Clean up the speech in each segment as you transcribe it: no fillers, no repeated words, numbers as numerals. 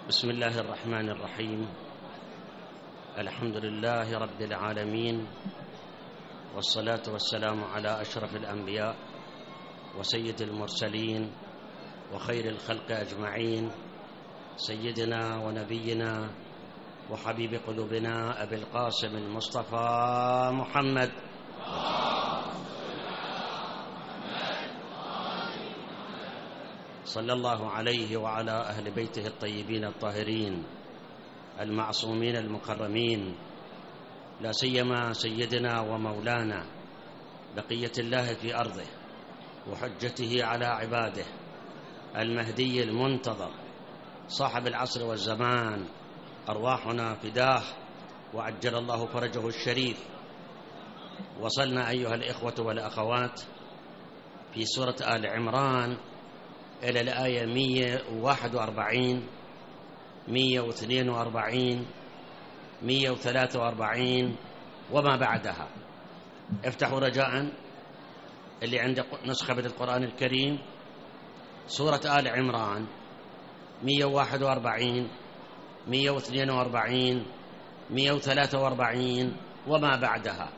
بسم الله الرحمن الرحيم. الحمد لله رب العالمين، والصلاة والسلام على أشرف الأنبياء وسيد المرسلين وخير الخلق أجمعين، سيدنا ونبينا وحبيب قلوبنا أبي القاسم المصطفى محمد صلى الله عليه وعلى أهل بيته الطيبين الطاهرين المعصومين المكرمين، لا سيما سيدنا ومولانا بقية الله في أرضه وحجته على عباده المهدي المنتظر صاحب العصر والزمان، أرواحنا فداه وعجل الله فرجه الشريف. وصلنا أيها الإخوة والأخوات في سورة آل عمران إلى الآية 141 142 143 وما بعدها. افتحوا رجاء اللي عنده نسخة من القرآن الكريم، سورة آل عمران 141 142 143 وما بعدها.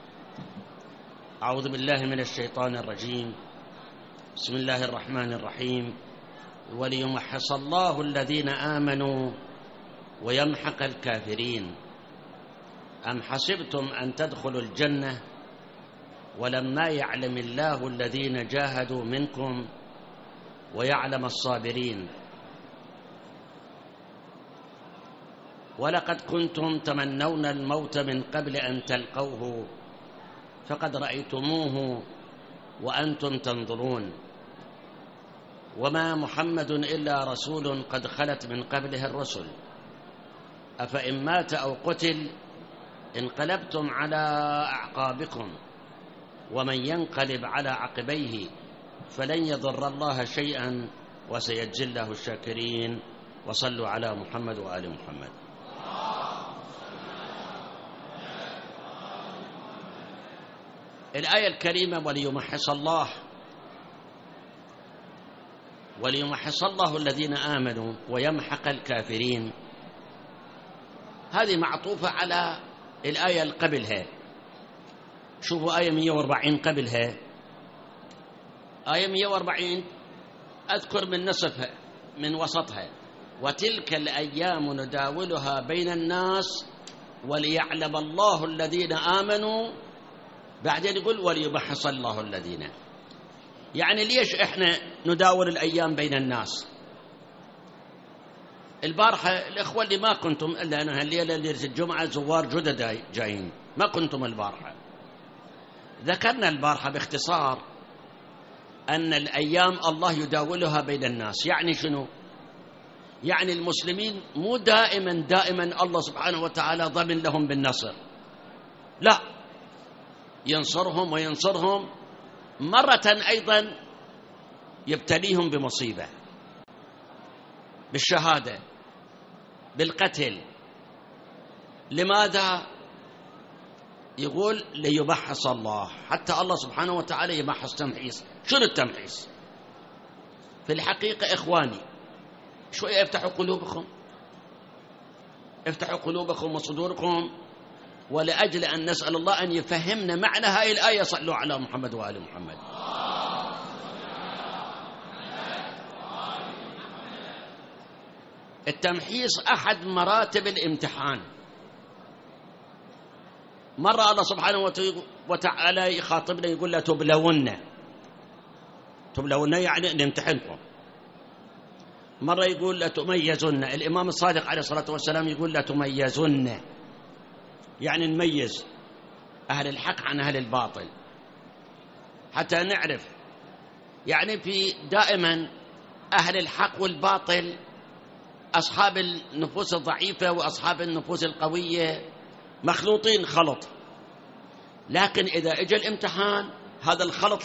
أعوذ بالله من الشيطان الرجيم. بسم الله الرحمن الرحيم. وليمحص الله الذين آمنوا ويمحق الكافرين. أم حسبتم أن تدخلوا الجنة ولما يعلم الله الذين جاهدوا منكم ويعلم الصابرين. ولقد كنتم تمنون الموت من قبل أن تلقوه فقد رأيتموه وأنتم تنظرون. وما محمد إلا رسول قد خلت من قبله الرسل، أفإن مات أو قتل انقلبتم على أعقابكم ومن ينقلب على عقبيه فلن يضر الله شيئا وسيجزي الله الشاكرين. وصلوا على محمد وآل محمد. الآية الكريمة وليمحص الله الذين آمنوا ويمحق الكافرين، هذه معطوفة على الآية اللي قبلها. شوفوا آية 140 قبلها، آية 140 أذكر من نصفها من وسطها: وتلك الأيام نداولها بين الناس وليعلم الله الذين آمنوا. بعدين يقول وليمحص الله الذين. يعني ليش إحنا نداول الأيام بين الناس؟ البارحة الإخوة اللي ما كنتم إلا أنا هالليلة اللي الجمعة زوار جدد جايين، ما كنتم البارحة. ذكرنا البارحة باختصار أن الأيام الله يداولها بين الناس. يعني شنو؟ يعني المسلمين مو دائما الله سبحانه وتعالى ضمن لهم بالنصر، لا، ينصرهم وينصرهم، مرة أيضا يبتليهم بمصيبة، بالشهادة، بالقتل. لماذا؟ يقول ليمحص الله، حتى الله سبحانه وتعالى يمحص تمحيص. شنو التمحيص؟ في الحقيقة إخواني شوية افتحوا قلوبكم وصدوركم، ولأجل أن نسأل الله أن يفهمنا معنى هاي الآية. صلوا على محمد وآل محمد. التمحيص أحد مراتب الامتحان. مرة الله سبحانه وتعالى يخاطبنا يقول لا تبلون يعني نمتحنكم. مرة يقول لا تميزن. الإمام الصادق عليه الصلاة والسلام يقول لا تميزن، يعني نميز أهل الحق عن أهل الباطل حتى نعرف. يعني في دائما أهل الحق والباطل، أصحاب النفوس الضعيفة وأصحاب النفوس القوية مخلوطين خلط، لكن إذا اجى الامتحان هذا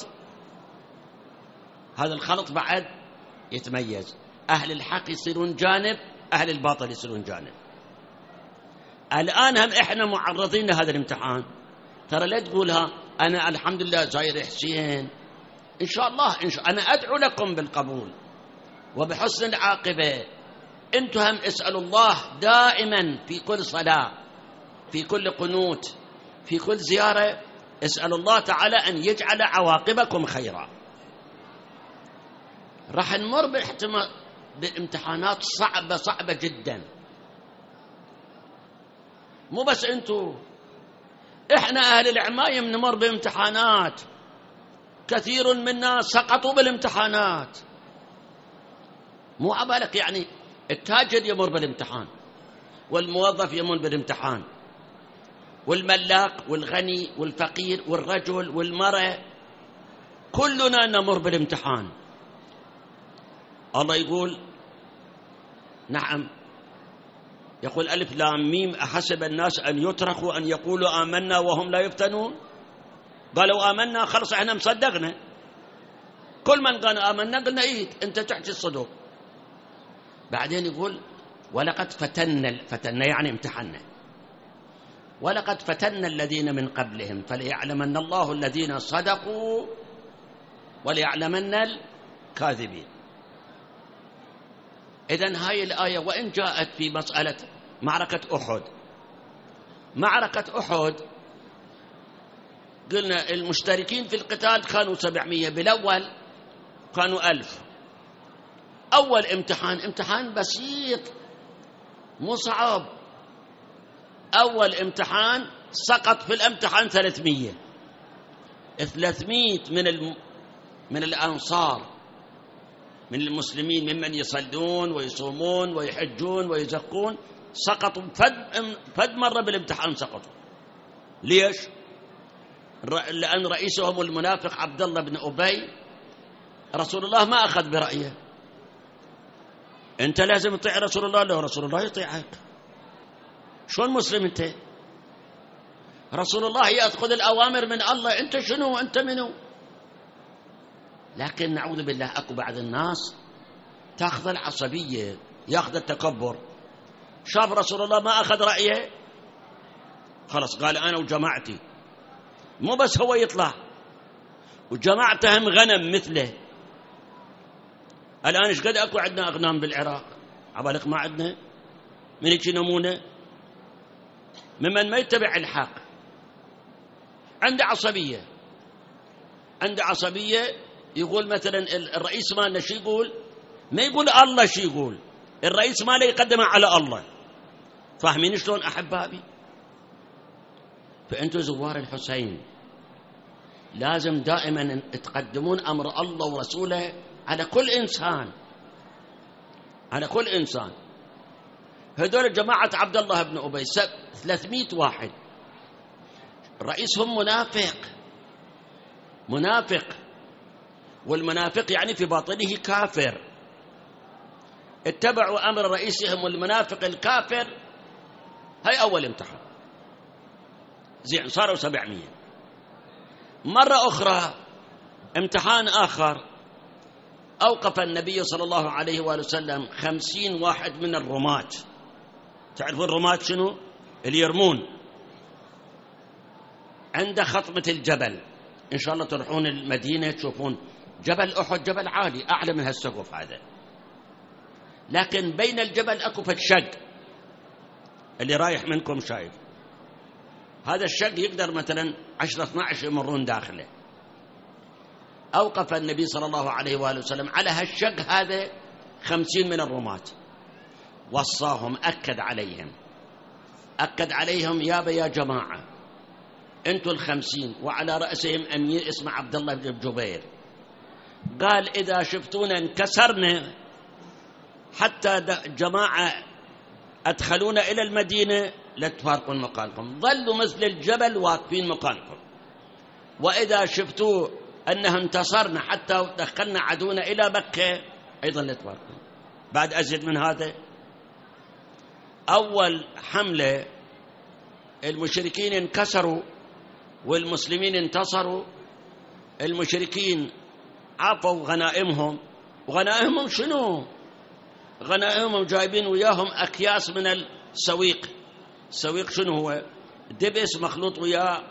الخلط بعد يتميز. أهل الحق يصيرون جانب، أهل الباطل يصيرون جانب. الآن هم إحنا معرضين لهذا الامتحان. ترى لا تقولها أنا الحمد لله زاير حسين، إن شاء الله أنا أدعو لكم بالقبول وبحسن العاقبة، أنتم هم اسألوا الله دائما في كل صلاة، في كل قنوت، في كل زيارة، اسألوا الله تعالى أن يجعل عواقبكم خيرا. راح نمر بامتحانات صعبة جدا. مو بس أنتم، إحنا أهل العمايم نمر بامتحانات، كثير منا سقطوا بالامتحانات. مو عبالك يعني التاجر يمر بالامتحان، والموظف يمر بالامتحان، والملاك والغني والفقير والرجل والمرأة، كلنا نمر بالامتحان. الله يقول نعم، يقول ألف لام ميم أحسب الناس أن يتركوا أن يقولوا آمنا وهم لا يفتنون. قالوا آمنا خلص احنا مصدقنا، كل من قال آمنا قلنا إيه أنت تحكي الصدق. بعدين يقول ولقد فتنا يعني امتحنا، ولقد فتنا الذين من قبلهم فليعلمن الله الذين صدقوا وليعلمن الكاذبين. إذن هاي الآية وإن جاءت في مسألة معركة أحد، معركة أحد قلنا المشتركين في القتال كانوا 700، بالأول كانوا 1000. أول امتحان بسيط مو صعب، أول امتحان سقط في الامتحان 300 من الأنصار، من المسلمين ممن يصلون ويصومون ويحجون ويزكون، سقطوا فد مرة بالامتحان سقطوا. ليش؟ لأن رئيسهم المنافق عبد الله بن أبي رسول الله ما أخذ برأيه. أنت لازم تطيع رسول الله، لو رسول الله يطيعك. شلون مسلم أنت؟ رسول الله يأخذ الأوامر من الله، أنت شنو؟ أنت منو؟ لكن نعوذ بالله أكو بعض الناس تأخذ العصبية، يأخذ التكبر. شاف رسول الله ما أخذ رأيه، خلص قال أنا وجماعتي. مو بس هو يطلع وجماعتهم غنم مثله. الآن إيش قد أكو عندنا أغنام بالعراق، عبالك ما عندنا من يجي نمونة ممن ما يتبع الحق، عنده عصبية، عنده عصبية. يقول مثلا الرئيس مالنا شو يقول، ما يقول الله شو يقول، الرئيس ماله يقدمه على الله. فاهمين شلون أحبابي؟ فأنتوا زوار الحسين لازم دائما تقدمون أمر الله ورسوله على كل إنسان، على كل إنسان. هذول جماعة عبد الله بن أبي 300 واحد، رئيسهم منافق، والمنافق يعني في باطنه كافر. اتبعوا أمر رئيسهم والمنافق الكافر. هاي أول امتحان، زين صاروا 700. مرة أخرى امتحان آخر، أوقف النبي صلى الله عليه وآله وسلم 50 واحد من الرماة. تعرفون الرماة شنو؟ اللي يرمون عند خطمة الجبل. إن شاء الله تروحون المدينة تشوفون جبل أحد، جبل عالي أعلى من هالسقف هذا، لكن بين الجبل أكو فالشق اللي رايح منكم شايف. هذا الشق يقدر مثلا 10-12 يمرون داخله. أوقف النبي صلى الله عليه وآله وسلم على هالشق هذا 50 من الرماة، وصاهم، أكد عليهم يا جماعة أنتوا 50 وعلى رأسهم أمير اسمه عبد الله بن جبير. قال إذا شفتونا انكسرنا حتى جماعة أدخلونا إلى المدينة لا تفارقون مكانكم، ظلوا مثل الجبل واقفين مكانكم. وإذا شفتوا أنها انتصرنا حتى دخلنا عدونا إلى مكة أيضا لا تفارقون. بعد أزيد من هذا، أول حملة المشركين انكسروا والمسلمين انتصروا. المشركين عافوا غنائمهم، وغنائمهم شنو؟ غنائمهم جايبين وياهم أكياس من السويق. السويق شنو هو؟ دبس مخلوط وياه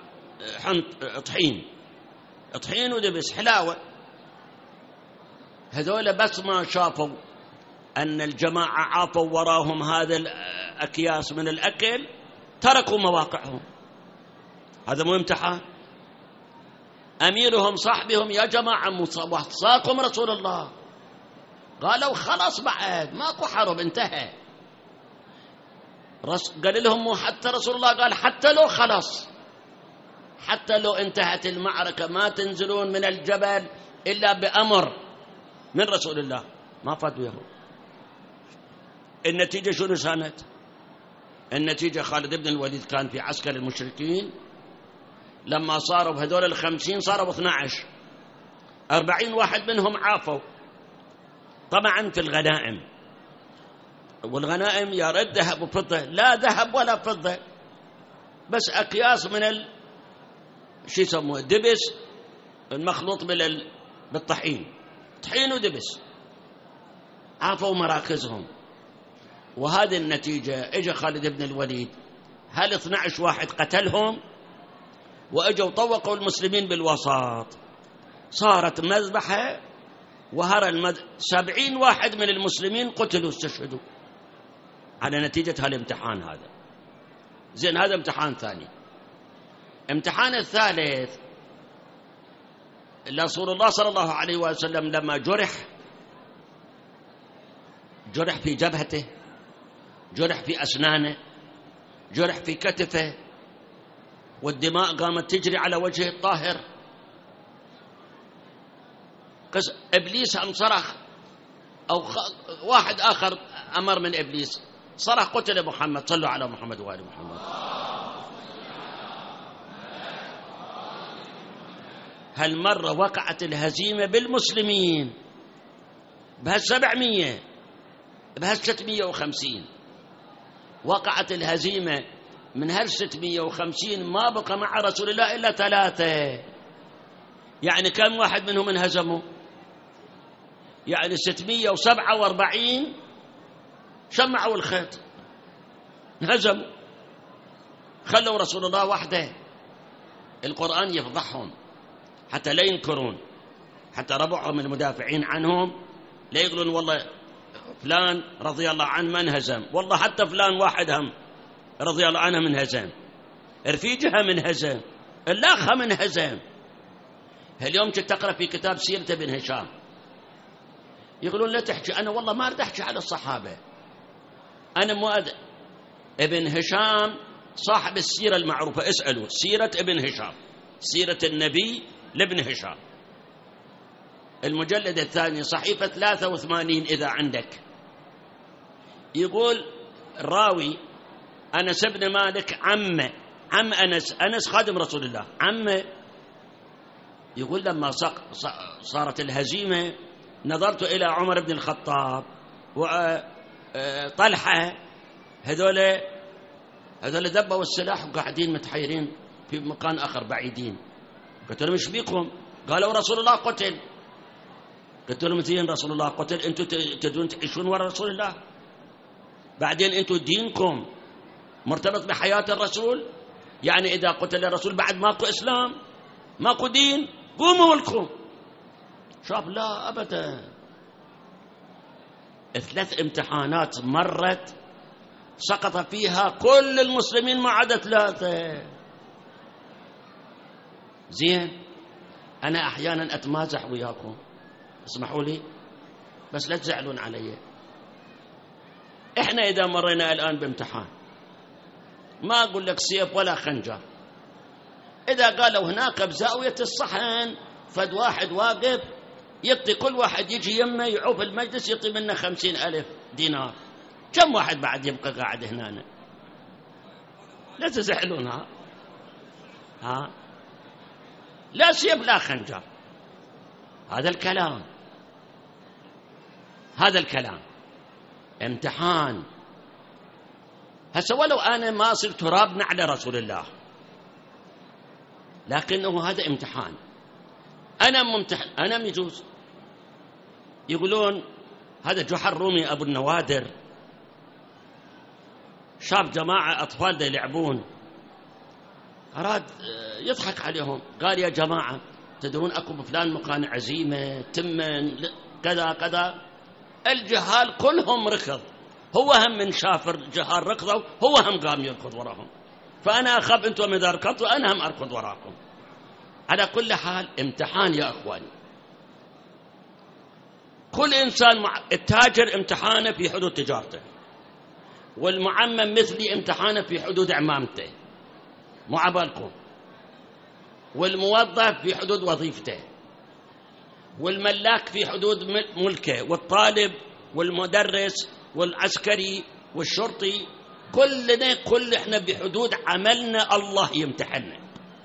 طحين ودبس حلاوة. هذول بس ما شافوا أن الجماعة عافوا وراهم هذا الأكياس من الأكل، تركوا مواقعهم. هذا مو امتحان؟ أميرهم صاحبهم يا جماعة وصاكم رسول الله، قالوا خلاص بعد ماكو حرب انتهى. قال لهم حتى رسول الله قال حتى لو خلاص، حتى لو انتهت المعركة ما تنزلون من الجبل إلا بأمر من رسول الله. ما فادوا يهود. النتيجة شنو كانت؟ النتيجة خالد بن الوليد كان في عسكر المشركين، لما صاروا بهذول 50 صاروا 12، 40 واحد منهم عافوا طبعا في الغنائم، والغنائم يا رد ذهب وفضة، لا ذهب ولا فضة، بس أكياس من شو يسموه دبس المخلوط بالطحين، طحين ودبس. عافوا مراكزهم. وهذه النتيجة اجى خالد بن الوليد، هل 12 واحد قتلهم، واجوا طوقوا المسلمين بالوسط، صارت مذبحة وهرى 70 واحد من المسلمين قتلوا استشهدوا على نتيجة هالامتحان هذا. زين، هذا امتحان ثاني. امتحان الثالث، رسول الله صلى الله عليه وسلم لما جرح في جبهته، جرح في أسنانه، جرح في كتفه، والدماء قامت تجري على وجهه الطاهر. إبليس هم صرخ، أو واحد آخر أمر من إبليس صرخ قتل محمد. صلوا على محمد وآل محمد. هالمرة وقعت الهزيمة بالمسلمين بهال700 بهال650. وقعت الهزيمة من هال650، ما بقى مع رسول الله إلا 3. يعني كم واحد منهم انهزموا؟ يعني 647 شمعوا الخيط، انهزموا، خلوا رسول الله وحده. القرآن يفضحهم حتى لا ينكرون، حتى ربعهم المدافعين عنهم لا يقولون والله فلان رضي الله عنه ما انهزم، والله حتى فلان واحد هم رضي الله عنه منهزم، رفيجها منهزم، الأخ منهزم. اليوم كنت تقرأ في كتاب سيرة ابن هشام، يقولون لا تحكي، أنا والله ما أريد أحكي على الصحابة، أنا ابن هشام صاحب السيرة المعروفة، اسألوا سيرة ابن هشام، سيرة النبي لابن هشام، المجلد الثاني صحيفة 83 إذا عندك. يقول الراوي أنس بن مالك عم أنس خادم رسول الله، عمه، يقول لما صارت الهزيمة نظرت إلى عمر بن الخطاب وطلحة، هذول دبوا السلاح وقاعدين متحيرين في مكان آخر بعيدين. قلت لهم ايش بيكم؟ قالوا رسول الله قتل. قلت لهم زين، رسول الله قتل، انتم تدون تعيشون وراء رسول الله؟ بعدين انتم دينكم مرتبط بحياة الرسول، يعني إذا قتل الرسول بعد ماكو إسلام، ماكو دين، قوموا لكم. شاف لا أبدا. 3 امتحانات مرت سقط فيها كل المسلمين ما عدا 3. زين، أنا أحيانا أتمازح وياكم، اسمحوا لي بس لا تزعلون علي. إحنا إذا مرينا الآن بامتحان، ما أقول لك سيف ولا خنجر، إذا قالوا هناك بزاوية الصحن فد واحد واقف يعطي كل واحد يجي يمه يعوف المجلس يعطي منه 50,000 دينار، كم واحد بعد يبقى قاعد هنا؟ لا تزعلون. ها لا سيف لا خنجر. هذا الكلام امتحان. هسه ولو أنا ما صرت تراب نعل رسول الله، لكنه هذا امتحان. أنا ممتحن، أنا يجوز يقولون هذا جحر رومي أبو النوادر، شاب جماعة أطفال دا يلعبون، أراد يضحك عليهم، قال يا جماعة تدرون أكو بفلان مكان عزيمة تمن كذا كذا، الجهال كلهم ركض، هو هم من شاف الجهال ركضوا هو هم قام يركض وراهم، فأنا أخاف أنتم إذا ركضتوا أنا هم أركض وراكم. على كل حال امتحان يا أخواني، كل إنسان التاجر امتحانه في حدود تجارته، والمعمم مثلي امتحانه في حدود عمامته، مو عبالكم، والموظف في حدود وظيفته، والملاك في حدود ملكه، والطالب والمدرس والعسكري والشرطي، كل احنا بحدود عملنا الله يمتحننا.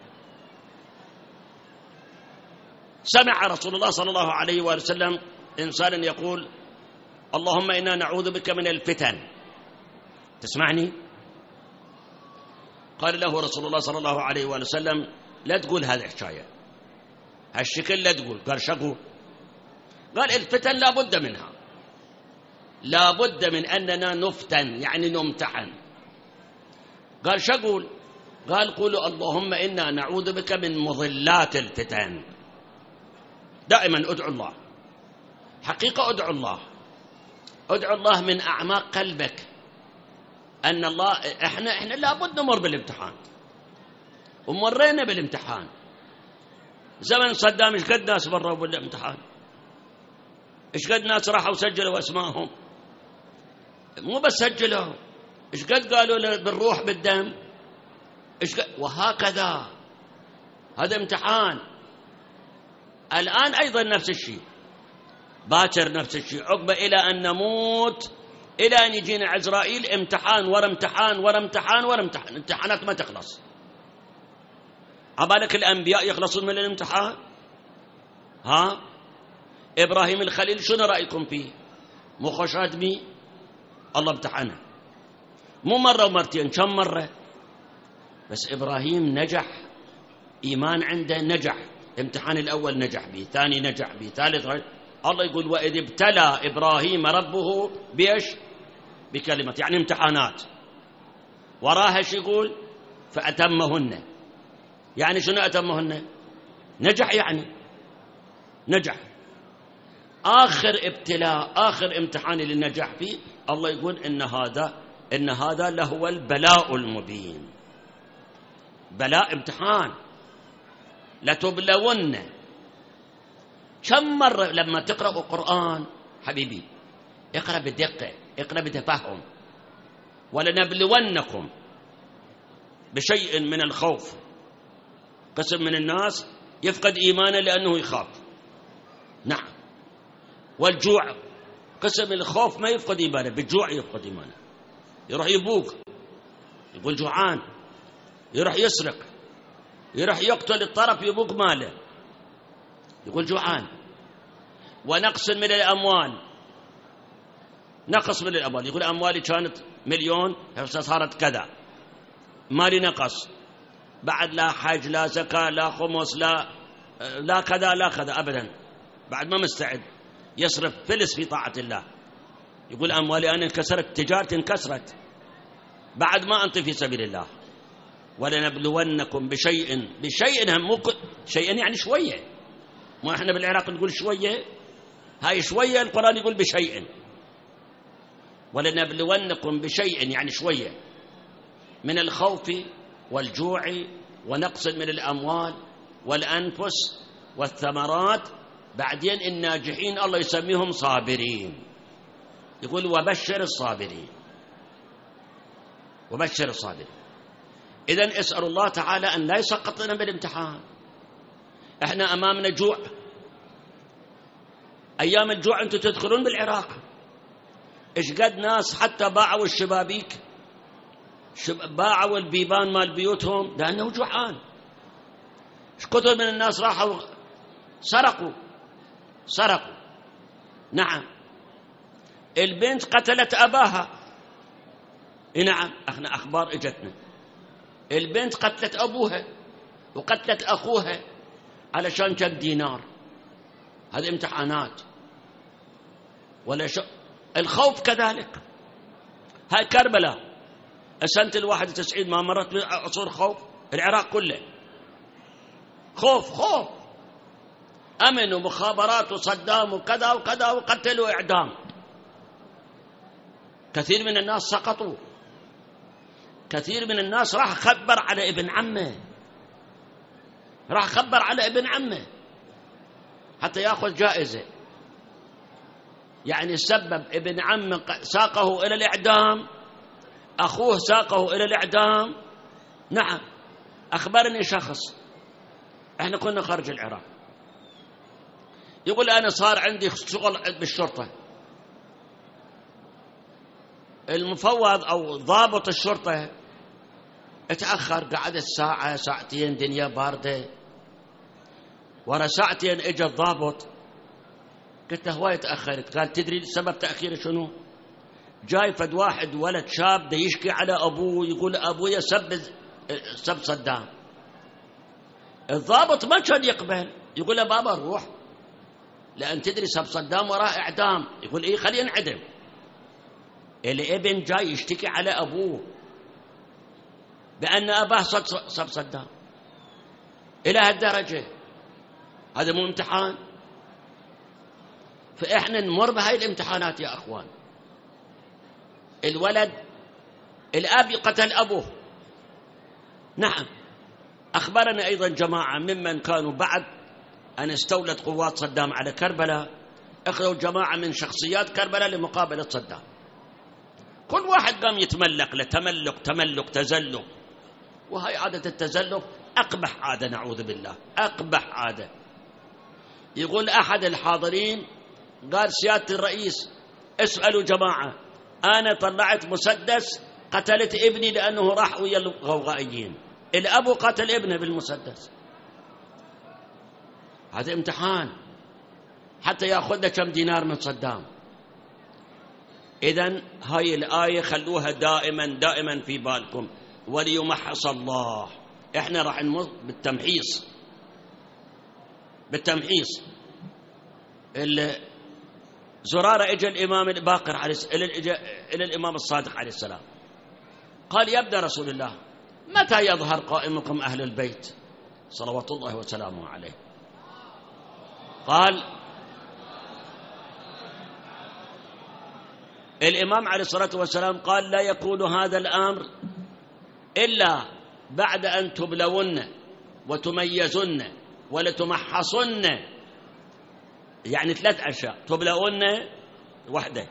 سمع رسول الله صلى الله عليه وسلم إنسانا يقول اللهم إنا نعوذ بك من الفتن، تسمعني؟ قال له رسول الله صلى الله عليه وسلم لا تقول هذه الحكاية، هالشكل لا تقول. قال شقول؟ قال الفتن لا بد منها، لا بد من أننا نفتن يعني نمتحن. قال شقول؟ قال قولوا اللهم إنا نعوذ بك من مضلات الفتن. دائما ادعو الله، حقيقة ادعو الله، ادعو الله من أعماق قلبك أن الله احنا لابد نمر بالامتحان، ومرينا بالامتحان. زمن صدام ايش قد ناس مروا بالامتحان، ايش قد ناس راحوا سجلوا اسمائهم، مو بس سجلوا، ايش قد قالوا بالروح بالدم، ايش قد، وهكذا. هذا امتحان. الآن أيضا نفس الشيء، باكر نفس الشيء، عقبة إلى أن نموت، إلى أن يجينا عزرائيل، امتحان ورا امتحان ورا امتحان ورا امتحان، امتحانات ما تخلص. عبالك الأنبياء يخلصون من الامتحان؟ ها؟ إبراهيم الخليل شنو رأيكم فيه؟ مو خوش آدمي؟ الله امتحنه مو مرة ومرتين، كم مرة؟ بس إبراهيم نجح، إيمان عنده نجح، امتحان الأول نجح به، ثاني نجح به، ثالث الله يقول وإذ ابتلى إبراهيم ربه بإيش؟ بكلمة، يعني امتحانات. وراها شو يقول؟ فأتمهن، يعني شنو أتمهن؟ نجح، يعني نجح. آخر ابتلاء، آخر امتحان اللي نجح فيه، الله يقول إن هذا لهو البلاء المبين. بلاء، امتحان. لتبلون. كم مرة لما تقرأ القرآن حبيبي اقرأ بدقة، اقرأ بتفهم. ولنبلونكم بشيء من الخوف، قسم من الناس يفقد إيمانه لأنه يخاف، نعم. والجوع، قسم الخوف ما يفقد إيمانه، بالجوع يفقد إيمانه، يروح يبوق يقول جوعان، يروح يسرق، يروح يقتل الطرف يبوق ماله يقول جوعان. ونقص من الأموال، نقص من الأموال، يقول أموالي كانت 1,000,000 صارت كذا، مالي نقص، بعد لا حج لا زكاة لا خمس لا كذا لا كذا أبدا، بعد ما مستعد يصرف فلس في طاعة الله، يقول أموالي أنا انكسرت، تجارتي انكسرت، بعد ما أنطي في سبيل الله. ولنبلونكم بشيء هم شيئا يعني شوية، ما احنا بالعراق نقول شوية، هاي شوية القرآن يقول بشيء. ولنبلونكم بشيء يعني شوية من الخوف والجوع ونقص من الأموال والأنفس والثمرات. بعدين الناجحين الله يسميهم صابرين، يقول وبشر الصابرين، وبشر الصابرين. إذن اسأل الله تعالى أن لا يسقطنا بالامتحان. احنا أمامنا جوع، أيام الجوع أنتم تدخلون بالعراق إيش قد ناس حتى باعوا الشبابيك، باعوا البيبان مال بيوتهم لأنه جوعان. إيش كثر من الناس راحوا سرقوا. نعم. البنت قتلت أباها، نعم، احنا أخبار اجتنا، البنت قتلت أبوها وقتلت أخوها علشان كم دينار. هذه امتحانات. ولا الخوف كذلك. هاي كربلاء سنة 91 ما مرت بعصور خوف، العراق كله خوف، أمن ومخابرات وصدام وكذا وكذا، وقتلوا إعدام. كثير من الناس سقطوا، كثير من الناس راح خبر على ابن عمه، راح خبر على ابن عمه حتى يأخذ جائزة. يعني سبب ابن عمه ساقه إلى الإعدام، أخوه ساقه إلى الإعدام. نعم، أخبرني شخص، إحنا كنا خارج العراق، يقول أنا صار عندي شغل بالشرطة، المفوض أو ضابط الشرطة اتأخر، قعدت ساعة ساعتين، دنيا باردة، ورا ساعتين اجى الضابط، قلت له هواي تأخرت؟ قال تدري سبب تأخير شنو؟ جاي فد واحد ولد شاب ده يشكي على أبوه، يقول أبويا سب صدام. الضابط ما كان يقبل، يقول له بابا روح، لأن تدري سب صدام وراه إعدام. يقول إيه خليه ينعدم. الابن جاي يشتكي على أبوه بأن أباه سب صدام إلى هالدرجة. هذا مو امتحان؟ فإحنا نمر بهاي الامتحانات يا أخوان. الولد الأب قتل أبوه. نعم، أخبرنا أيضا جماعة ممن كانوا بعد أن استولت قوات صدام على كربلاء، أخذوا جماعة من شخصيات كربلاء لمقابلة صدام، كل واحد قام يتملق له تملق تزلق. وهي عادة التزلق أقبح عادة، نعوذ بالله، أقبح عادة. يقول أحد الحاضرين قال سيادة الرئيس اسألوا جماعة، أنا طلعت مسدس قتلت ابني لأنه راح ويا الغوغائيين، الأب قتل ابنه بالمسدس. هذا امتحان حتى يأخذ كم دينار من صدام. إذن هاي الآية خلوها دائما في بالكم، وليمحص الله. إحنا راح نمر بالتمحيص. زرارة اجى الإمام الباقر إلى الإمام الصادق عليه السلام، قال يا ابن رسول الله متى يظهر قائمكم أهل البيت صلوات الله وسلامه عليه؟ قال الإمام عليه الصلاة والسلام قال لا يكون هذا الأمر إلا بعد أن تبلون وتميزن ولتمحصن. يعني 3 أشياء، تبلون وحدة،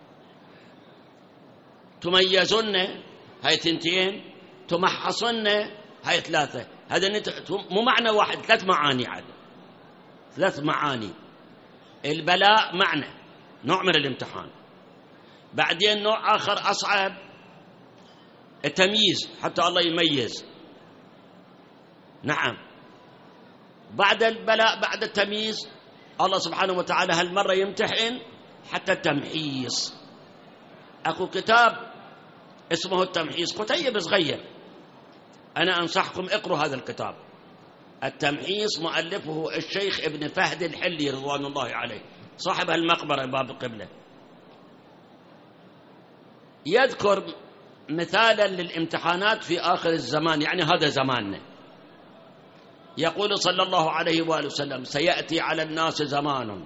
تميزن هاي 2، تمحصن هاي 3. هذا مو معنى واحد، 3 معاني عاد، 3 معاني. البلاء معنى نوع من الامتحان، بعدين نوع آخر أصعب التمييز حتى الله يميز. نعم، بعد البلاء بعد التمييز الله سبحانه وتعالى هالمرة يمتحن حتى التمحيص. أكو كتاب اسمه التمحيص، كتيب صغير، أنا أنصحكم اقروا هذا الكتاب. التمحيص مؤلفه الشيخ ابن فهد الحلي رضوان الله عليه، صاحب المقبرة باب القبلة. يذكر مثالا للامتحانات في آخر الزمان، يعني هذا زماننا. يقول صلى الله عليه وآله وسلم سيأتي على الناس زمان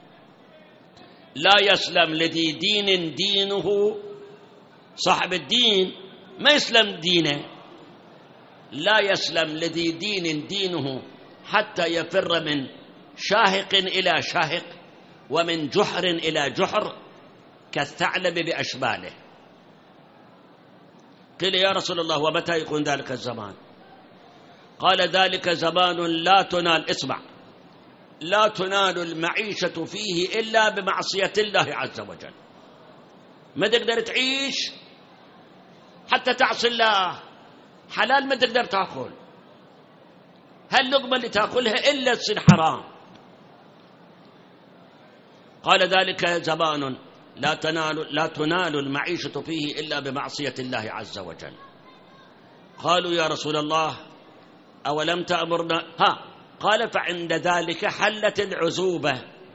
لا يسلم لذي دين دينه، صاحب الدين ما يسلم دينه، لا يسلم لذي دين دينه حتى يفر من شاهق إلى شاهق ومن جحر إلى جحر كالثعلب بأشباله. قيل يا رسول الله ومتى يكون ذلك الزمان؟ قال ذلك زمان لا تنال، اسمع، لا تنال المعيشة فيه إلا بمعصية الله عز وجل. ما تقدر تعيش حتى تعصي الله، حلال ما تقدر تأكل، هاللقمة اللي تأكلها إلا تصير حرام. قال ذلك زمان لا تنال المعيشة فيه إلا بمعصية الله عز وجل. قالوا يا رسول الله أولم تأمرنا؟ قال فعند ذلك حلت العزوبة،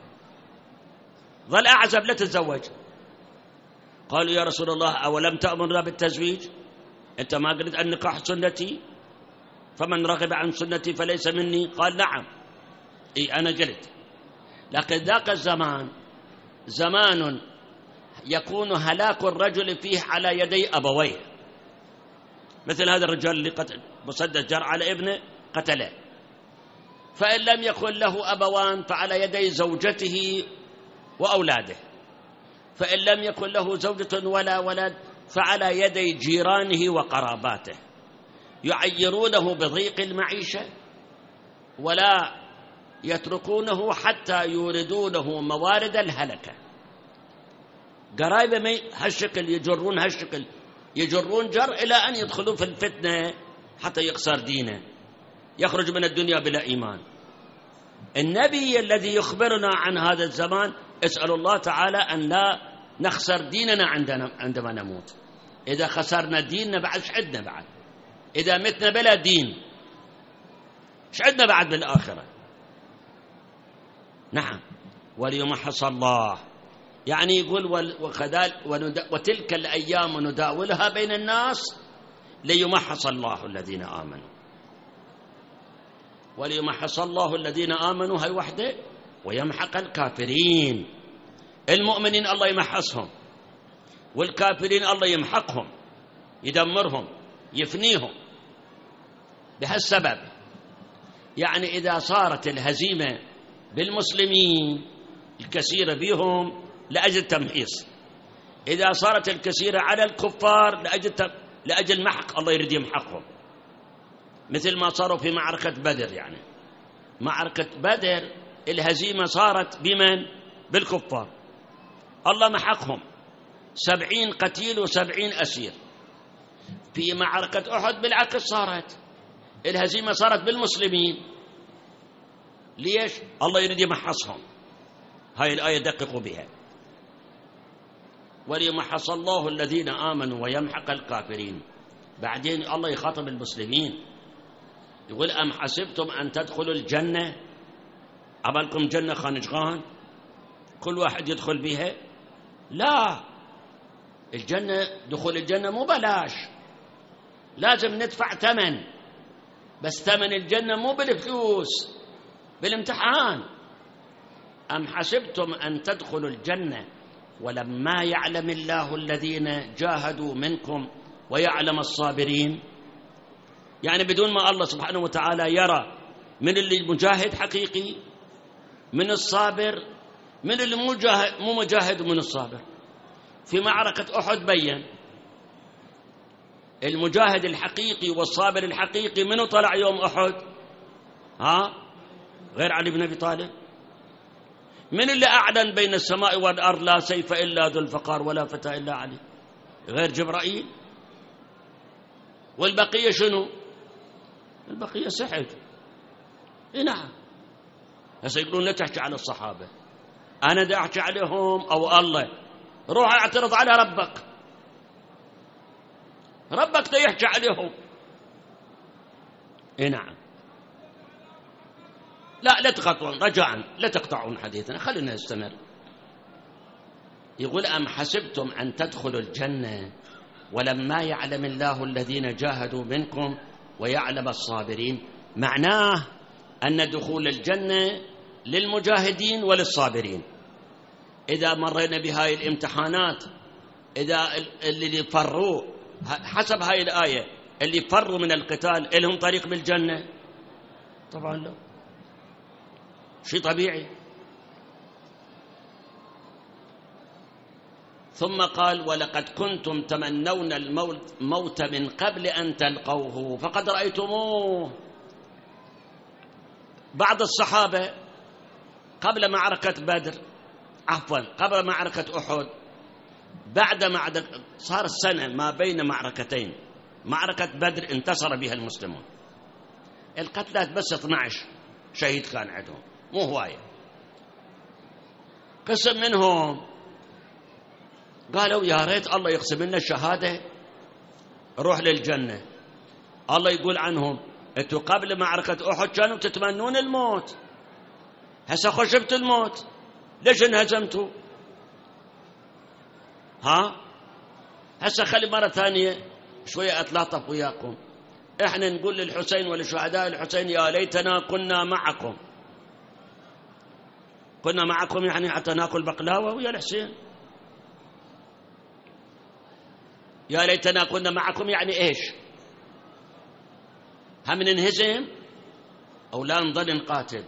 ظل أعزب لا تتزوج. قالوا يا رسول الله أولم تأمرنا بالتزويج؟ أنت ما قلت النكاح سنتي، فمن رغب عن سنتي فليس مني؟ قال نعم، أنا قلت. لكن ذاك الزمان زمان يكون هلاك الرجل فيه على يدي أبويه، مثل هذا الرجال اللي قتل مسدس جرى على ابنه قتله، فإن لم يكن له أبوان فعلى يدي زوجته وأولاده، فإن لم يكن له زوجة ولا ولد فعلى يدي جيرانه وقراباته، يعيرونه بضيق المعيشة ولا يتركونه حتى يوردونه موارد الهلكة. قرايبه هالشكل يجرون هالشكل، يجرون جر إلى أن يدخلون في الفتنة حتى يخسر دينه، يخرج من الدنيا بلا إيمان. النبي الذي يخبرنا عن هذا الزمان اسأل الله تعالى أن لا نخسر ديننا عندما نموت. إذا خسرنا ديننا بعد شعدنا، بعد إذا متنا بلا دين شعدنا بعد بالآخرة. نعم، وليمحص الله، يعني يقول وتلك الأيام نداولها بين الناس ليمحص الله الذين آمنوا، وليمحص الله الذين آمنوا هاي وحده، ويمحق الكافرين. المؤمنين الله يمحصهم، والكافرين الله يمحقهم، يدمرهم، يفنيهم. بهالسبب يعني إذا صارت الهزيمة بالمسلمين الكثيرة بهم لأجل تمحيص، إذا صارت الكثيرة على الكفار لأجل محق، الله يريد يمحقهم، مثل ما صاروا في معركة بدر. يعني معركة بدر الهزيمة صارت بمن؟ بالكفار، الله محقهم 70 قتيل و70 أسير. في معركة أحد بالعكس صارت الهزيمة صارت بالمسلمين. ليش؟ الله يريد يمحصهم. هاي الآية دققوا بها، وليمحص الله الذين آمنوا ويمحق الكافرين. بعدين الله يخاطب المسلمين يقول أم حسبتم أن تدخلوا الجنة، عبالكم جنة خانجغان كل واحد يدخل بها؟ لا، الجنة دخول الجنة مو بلاش، لازم ندفع ثمن، بس ثمن الجنة مو بالفلوس، بالامتحان. أم حسبتم أن تدخلوا الجنة ولما يعلم الله الذين جاهدوا منكم ويعلم الصابرين. يعني بدون ما الله سبحانه وتعالى يرى من اللي مجاهد حقيقي من الصابر، من اللي مو مجاهد ومن الصابر. في معركة أحد بين المجاهد الحقيقي والصابر الحقيقي. منو طلع يوم أحد؟ غير علي بن أبي طالب. من اللي أعلن بين السماء والأرض لا سيف إلا ذو الفقار ولا فتى إلا علي؟ غير جبرائيل. والبقية شنو؟ البقية سحر. نعم. هسه يقولون لا تحكي على الصحابة، أنا دا أحكي عليهم أو الله؟ روح اعترض على ربك، ربك دا يحكي عليهم. نعم. لا تقطعون، رجاء لا تقطعون حديثنا، خلينا نستمر. يقول أم حسبتم أن تدخلوا الجنة ولما يعلم الله الذين جاهدوا منكم ويعلم الصابرين. معناه أن دخول الجنة للمجاهدين وللصابرين. إذا مرينا بهاي الامتحانات، إذا اللي فروا حسب هاي الآية اللي فروا من القتال لهم طريق بالجنة؟ طبعا لا، شيء طبيعي. ثم قال ولقد كنتم تمنون الموت من قبل أن تلقوه فقد رأيتموه. بعض الصحابة قبل معركة بدر، قبل معركة أحد، بعد صار السنة ما بين معركتين. معركة بدر انتصر بها المسلمون، القتلات بس 12 شهيد كان عندهم، مو هواية. قسم منهم قالوا يا ريت الله يقسم لنا الشهادة روح للجنة. الله يقول عنهم انتوا قبل معركة أحد كانوا تتمنون الموت، هسه خشبت الموت، ليش انهزمتوا؟ هسه خلي مرة ثانية شوية أتلاطف وياكم. احنا نقول للحسين ولشهداء الحسين يا ليتنا كنا معكم. كنا معكم يعني حتى ناكل بقلاوة ويا الحسين؟ يا ليتنا كنا معكم يعني إيش؟ هم ننهزم أو لا نظل نقاتل؟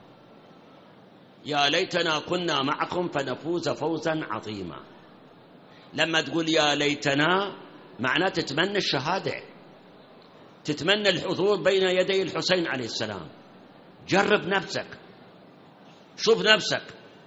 يا ليتنا كنا معكم فنفوز فوزا عظيما. لما تقول يا ليتنا معناه تتمنى الشهادة، تتمنى الحضور بين يدي الحسين عليه السلام. جرب نفسك، شوف نفسك.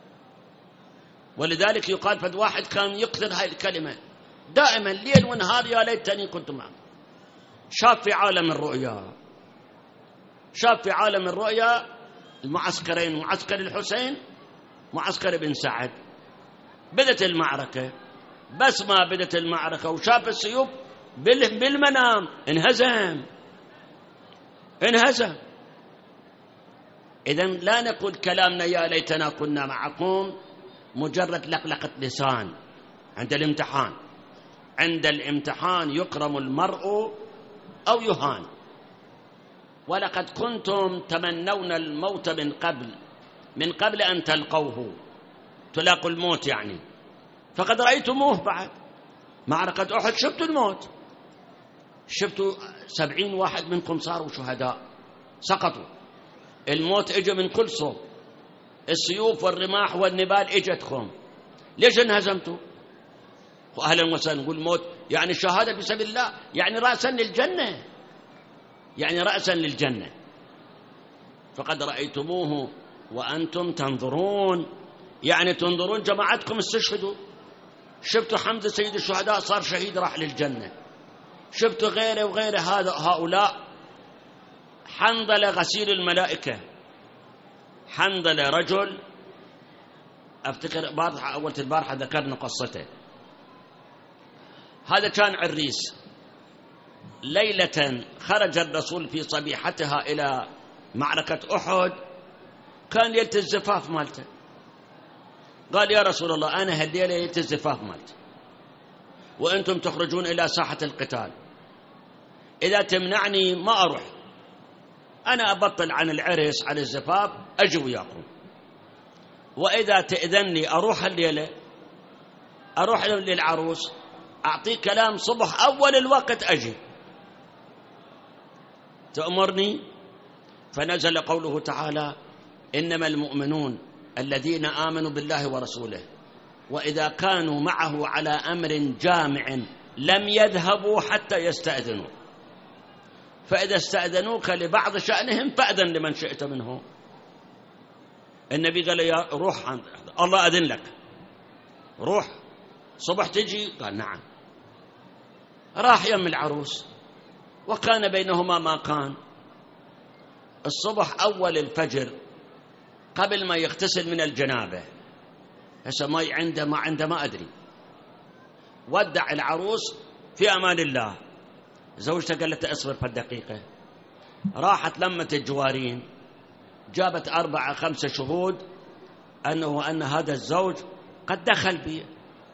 ولذلك يقال فد واحد كان يكثر هاي الكلمة دائما ليل ونهار، يا ليتني كنت معكم. شاف في عالم الرؤيا، شاف في عالم الرؤيا المعسكرين، معسكر الحسين، معسكر بن سعد. بدت المعركة، بس ما بدت المعركة وشاف السيوف بالمنام انهزم. إذن لا نقول كلامنا يا ليتنا كنا معكم مجرد لقلقة لسان عند الامتحان. عند الامتحان يكرم المرء أو يهان. ولقد كنتم تمنون الموت من قبل أن تلقوه، تلاقوا الموت يعني، فقد رأيتموه. بعد معركة أحد شفتوا الموت، شفتوا 70 واحد منكم صاروا شهداء سقطوا. الموت اجى من كل صوب، السيوف والرماح والنبال اجتكم. ليش انهزمتوا؟ واهلا وسهلا. نقول الموت يعني الشهاده في سبيل الله، يعني راسا للجنه، يعني راسا للجنه. فقد رايتموه وانتم تنظرون، يعني تنظرون جماعتكم استشهدوا. شفتوا حمزه سيد الشهداء صار شهيد راح للجنه، شفتوا غيره وغيره هؤلاء. حنظلة غسيل الملائكة، حنظلة رجل، أفتكر أول البارحة ذكرنا قصته. هذا كان عريس. ليلة خرج الرسول في صبيحتها إلى معركة أحد، كان ليلة الزفاف مالته. قال يا رسول الله أنا هالليلة ليلة الزفاف مالته، وأنتم تخرجون إلى ساحة القتال، إذا تمنعني ما أروح، أنا أبطل عن العرس عن الزفاف أجي وياكم، وإذا تأذني أروح الليلة، أروح للعروس أعطيك كلام صبح أول الوقت أجي، تأمرني؟ فنزل قوله تعالى إنما المؤمنون الذين آمنوا بالله ورسوله وإذا كانوا معه على أمر جامع لم يذهبوا حتى يستأذنوا، فإذا استأذنوك لبعض شأنهم فأذن لمن شئت منهم. النبي قال يا روح الله أذن لك، روح صبح تجي. قال نعم. راح يم العروس، وكان بينهما ما كان. الصبح أول الفجر قبل ما يغتسل من الجنابة، هسه ما عنده ما أدري، ودع العروس في أمان الله. زوجته قالت اصبر في الدقيقة، راحت لمت الجوارين، جابت 4 5 شهود أن هذا الزوج قد دخل بي.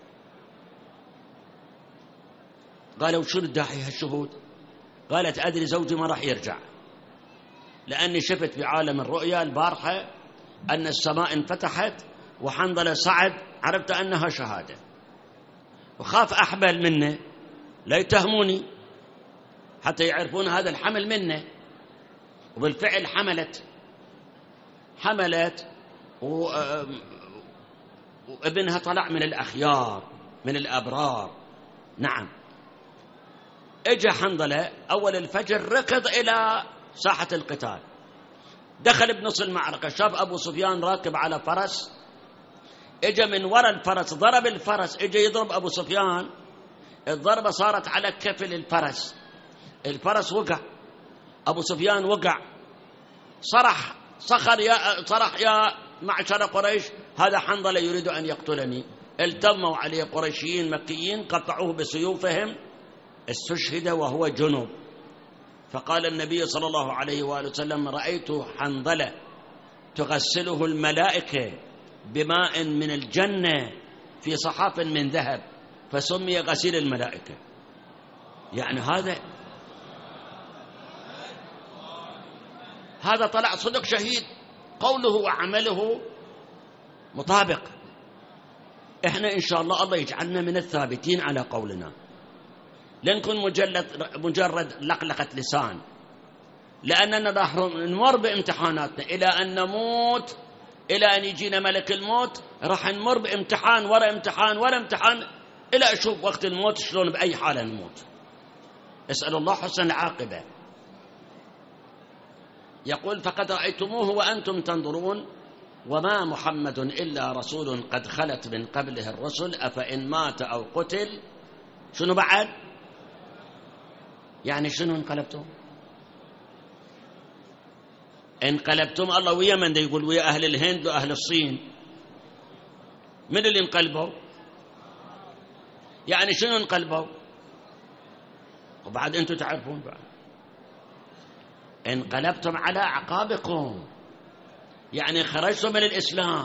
قالوا شنو الداعي هالشهود؟ قالت أدري زوجي ما راح يرجع، لأني شفت في عالم الرؤيا البارحة أن السماء انفتحت وحنظلة صعد، عرفت أنها شهادة، وخاف أحمل منه لا يتهموني حتى يعرفون هذا الحمل منه. وبالفعل حملت وابنها طلع من الأخيار من الأبرار. نعم. اجى حنظلة أول الفجر، ركض إلى ساحة القتال، دخل بنص المعركة، شاف أبو سفيان راكب على فرس، اجى من وراء الفرس، ضرب الفرس، اجى يضرب أبو سفيان، الضربة صارت على كفل الفرس، الفرس وقع، أبو سفيان وقع، صرخ يا معشر قريش هذا حنظلة يريد أن يقتلني. التموا عليه قريشيين مكيين، قطعوه بسيوفهم، استشهد وهو جنوب. فقال النبي صلى الله عليه وآله وسلم رأيت حنظلة تغسله الملائكة بماء من الجنة في صحاف من ذهب، فسمي غسيل الملائكة. يعني هذا طلع صدق شهيد، قوله وعمله مطابق. احنا إن شاء الله يجعلنا من الثابتين على قولنا، لن نكون مجرد لقلقة لسان، لأننا راح نمر بامتحاناتنا إلى أن نموت، إلى أن يجينا ملك الموت. راح نمر بامتحان وراء امتحان وراء امتحان إلى أشوف وقت الموت شلون بأي حالة نموت. اسأل الله حسن العاقبة. يقول فقد رأيتموه وأنتم تنظرون وما محمد إلا رسول قد خلت من قبله الرسل أفإن مات أو قتل. شنو بعد؟ يعني شنو انقلبتم؟ انقلبتم الله ويا من يقول ويا أهل الهند وأهل الصين. من اللي انقلبوا؟ يعني شنو انقلبوا؟ وبعد أنتم تعرفون بعد انقلبتم على أعقابكم، يعني خرجتم من الإسلام.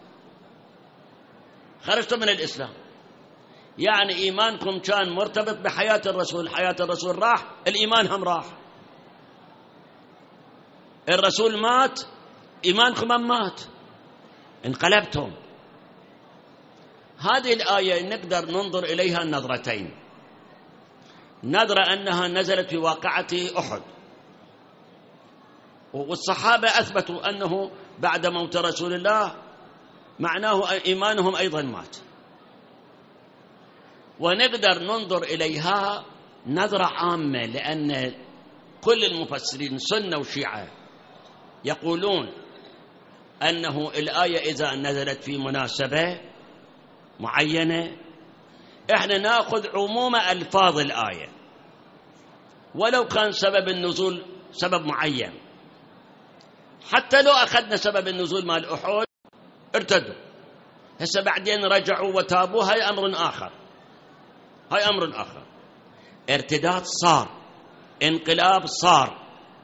خرجتم من الإسلام، يعني إيمانكم كان مرتبط بحياة الرسول، حياة الرسول راح، الإيمان هم راح. الرسول مات، إيمانكم هم مات، انقلبتم. هذه الآية نقدر ننظر إليها نظرتين. نظرة أنها نزلت في واقعة أحد، والصحابة أثبتوا أنه بعد موت رسول الله معناه إيمانهم أيضا مات. ونقدر ننظر إليها نظرة عامة، لأن كل المفسرين سنة وشيعة يقولون أنه الآية إذا نزلت في مناسبة معينة إحنا نأخذ عموم ألفاظ الآية، ولو كان سبب النزول سبب معين. حتى لو أخذنا سبب النزول مال أحد ارتدوا، هسه بعدين رجعوا وتابوا، هاي أمر آخر، هاي أمر آخر. ارتداد صار، انقلاب صار.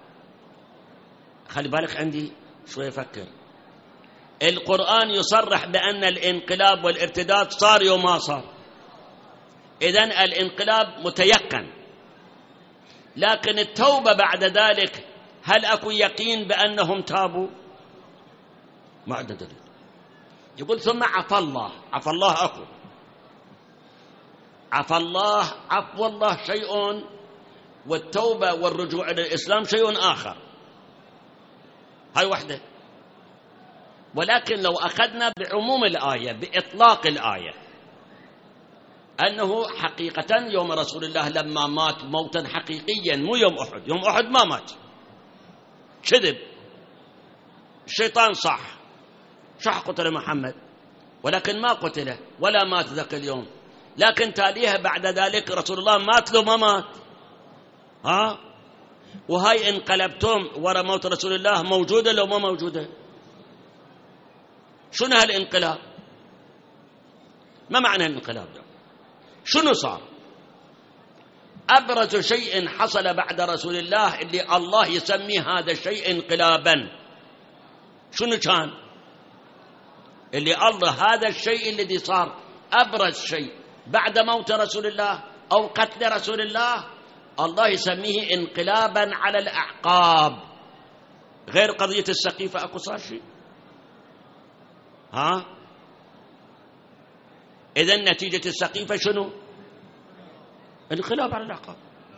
خلي بالك عندي شوي فكر. القرآن يصرح بأن الانقلاب والارتداد صار يوم ما صار، إذن الانقلاب متيقن. لكن التوبة بعد ذلك هل أكو يقين بأنهم تابوا؟ ما عندنا دليل. يقول ثم عفى الله. عفى الله أكو، عفى الله، عفو الله شيء، والتوبة والرجوع إلى الإسلام شيء آخر. هاي وحدة. ولكن لو أخذنا بعموم الآية بإطلاق الآية أنه حقيقة يوم رسول الله لما مات موتا حقيقيا، مو يوم أحد. يوم أحد ما مات، كذب، الشيطان صح قتل محمد، ولكن ما قتله ولا مات ذاك اليوم. لكن تاليها بعد ذلك رسول الله مات له ما مات. وهاي انقلبتم ورا موت رسول الله موجودة لو ما موجودة؟ شنو هالانقلاب؟ ما معنى الانقلاب ده؟ شنو صار؟ أبرز شيء حصل بعد رسول الله اللي الله يسميه هذا الشيء انقلابا، شنو كان؟ اللي الله هذا الشيء الذي صار أبرز شيء بعد موت رسول الله أو قتل رسول الله، الله يسميه انقلابا على الأعقاب. غير قضية السقيفة أكو صار شيء. إذن نتيجة السقيفة شنو؟ انقلاب على الأعقاب.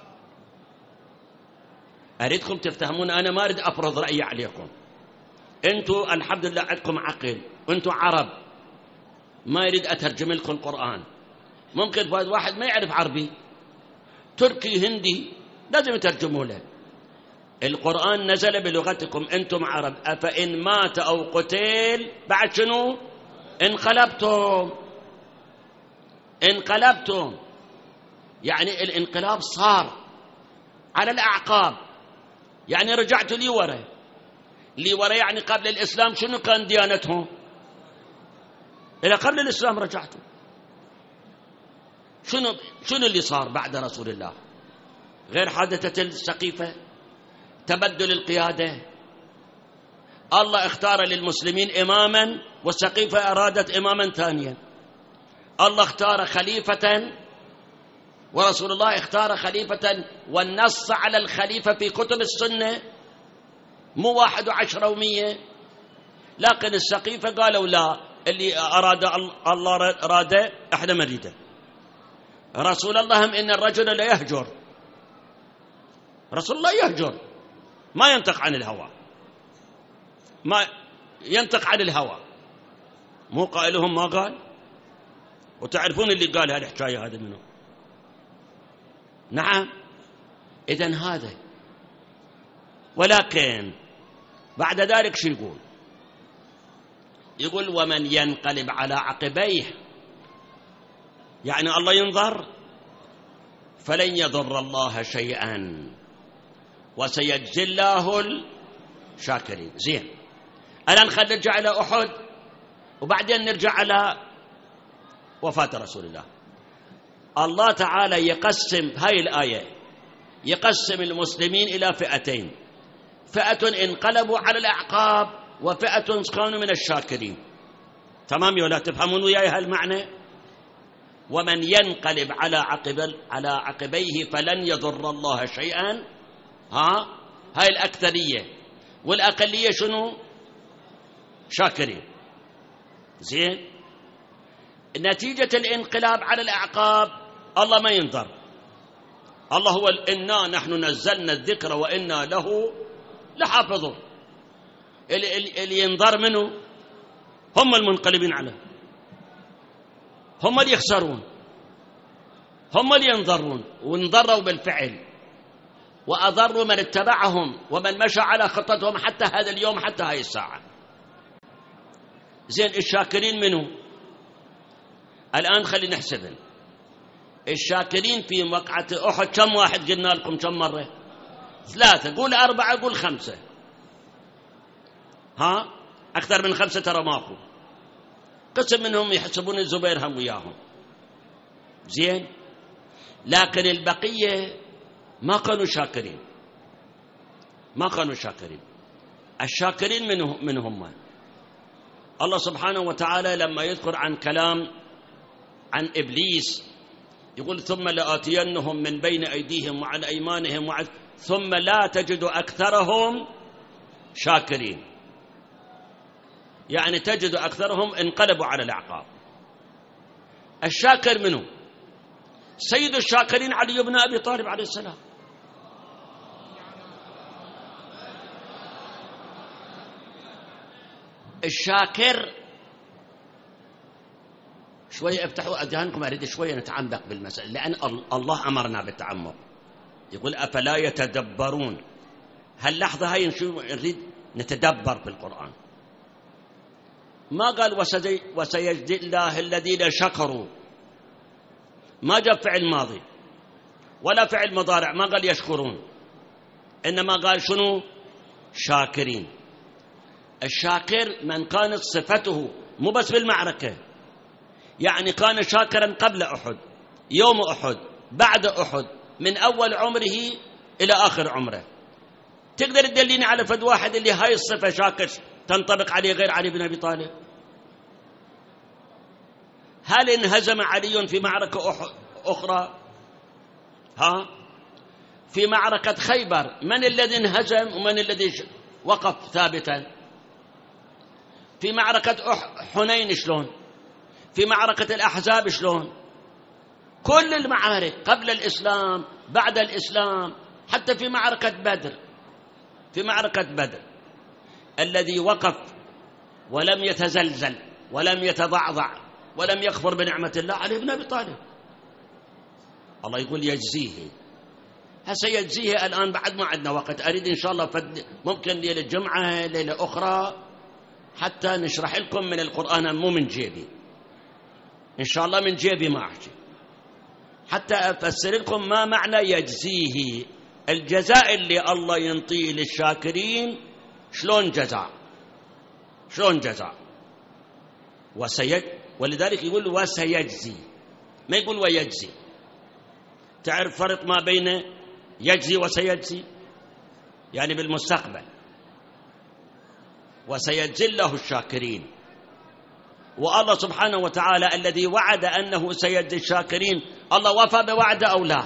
أريدكم تفتهمون، أنا ما أريد أفرض رأيي عليكم. أنتم الحمد لله عندكم عقل، أنتم عرب، ما يريد أترجم لكم القرآن. ممكن واحد ما يعرف عربي، تركي، هندي، لازم يترجموا له. القرآن نزل بلغتكم أنتم عرب. أفإن مات أو قتل بعد شنو؟ انقلبتم. يعني الانقلاب صار على الأعقاب، يعني رجعتوا لي ورا. يعني قبل الإسلام شنو كان ديانتهم؟ إلى قبل الإسلام رجعتوا. شنو اللي صار بعد رسول الله؟ غير حادثة السقيفة، تبدل القيادة. الله اختار للمسلمين إماما، والسقيفة أرادت إماما ثانيا. الله اختار خليفة، ورسول الله اختار خليفة، والنص على الخليفة في كتب السنة، مو 1 و10 و100. لكن السقيفة قالوا لا، اللي أراد الله أراده، احنا ما نريده. رسول الله إن الرجل لا يهجر، رسول الله يهجر، ما ينطق عن الهوى، ما ينطق عن الهوى، مو قائلهم ما قال. وتعرفون اللي قال هالحكاية هذا منه. نعم، إذن هذا. ولكن بعد ذلك شو يقول؟ يقول ومن ينقلب على عقبيه، يعني الله ينظر، فلن يضر الله شيئا وسيجزي الله الشاكرين. زين، الآن خلينا نرجع إلى أحد وبعدين نرجع على وفاة رسول الله. الله تعالى يقسم هاي الآية، يقسم المسلمين إلى فئتين: فئة انقلبوا على الأعقاب وفئة كانوا من الشاكرين. تمام ولا تفهمون وياي هالمعنى؟ ومن ينقلب على عقبيه فلن يضر الله شيئا، هاي الأكثرية، والأقلية شنو؟ شاكرين. زين، نتيجة الانقلاب على الأعقاب الله ما ينظر. الله هو إنا نحن نزلنا الذكر وإنا له لحافظون. اللي ينظر منه هم المنقلبين عليه، هم اللي يخسرون، هم اللي ينظرون، وانضروا بالفعل وأضروا من اتبعهم ومن مشى على خطتهم حتى هذا اليوم، حتى هاي الساعة. زين، الشاكرين منه الآن خلينا نحسبهم. الشاكرين في وقعة أحد كم واحد قلنا لكم؟ كم مرة؟ 3، قول 4، قول 5. أكثر من 5 ترى ماكو. قسم منهم يحسبون الزبير هم وياهم. زين، لكن البقية ما كانوا شاكرين، ما كانوا شاكرين. الشاكرين من هم؟ الله سبحانه وتعالى لما يذكر عن كلام عن إبليس يقول ثم لآتينهم من بين أيديهم وعن أيمانهم ثم لا تجد أكثرهم شاكرين، يعني تجد أكثرهم انقلبوا على الأعقاب. الشاكر منه سيد الشاكرين علي بن أبي طالب عليه السلام. الشاكر، شوية افتحوا أذهانكم، أريد شوية نتعمق بالمسألة، لأن الله أمرنا بالتعمق. يقول أفلا يتدبرون. هاللحظة هاي نريد نتدبر بالقرآن. ما قال وسيجزي الله الذين شكروا، ما جاء فعل ماضي ولا فعل مضارع، ما قال يشكرون، إنما قال شنو؟ شاكرين. الشاكر من كانت صفته مو بس بالمعركة، يعني كان شاكرا قبل أحد، يوم أحد، بعد أحد، من أول عمره إلى آخر عمره. تقدر تدليني على فد واحد اللي هاي الصفة شاكر تنطبق عليه غير علي بن أبي طالب؟ هل انهزم علي في معركة أخرى؟ في معركة خيبر من الذي انهزم ومن الذي وقف ثابتا؟ في معركة حنين شلون؟ في معركة الأحزاب شلون؟ كل المعارك قبل الإسلام، بعد الإسلام، حتى في معركة بدر، في معركة بدر الذي وقف ولم يتزلزل ولم يتضعضع ولم يكفر بنعمة الله علي بن أبي طالب. الله يقول يجزيه. هسه يجزيه الآن بعد ما عندنا وقت، أريد إن شاء الله ممكن ليلة الجمعة ليلة أخرى حتى نشرح لكم من القرآن، مو من جيبي إن شاء الله، من جيبي ما أحكي، حتى أفسر لكم ما معنى يجزيه. الجزاء اللي الله ينطيه للشاكرين شلون جزاء، شلون جزاء. ولذلك يقول وسيجزي، ما يقول ويجزي. تعرف فرق ما بين يجزي وسيجزي؟ يعني بالمستقبل. وسيجزي الله الشاكرين. والله سبحانه وتعالى الذي وعد أنه سيجزي الشاكرين، الله وفى بوعده أو لا؟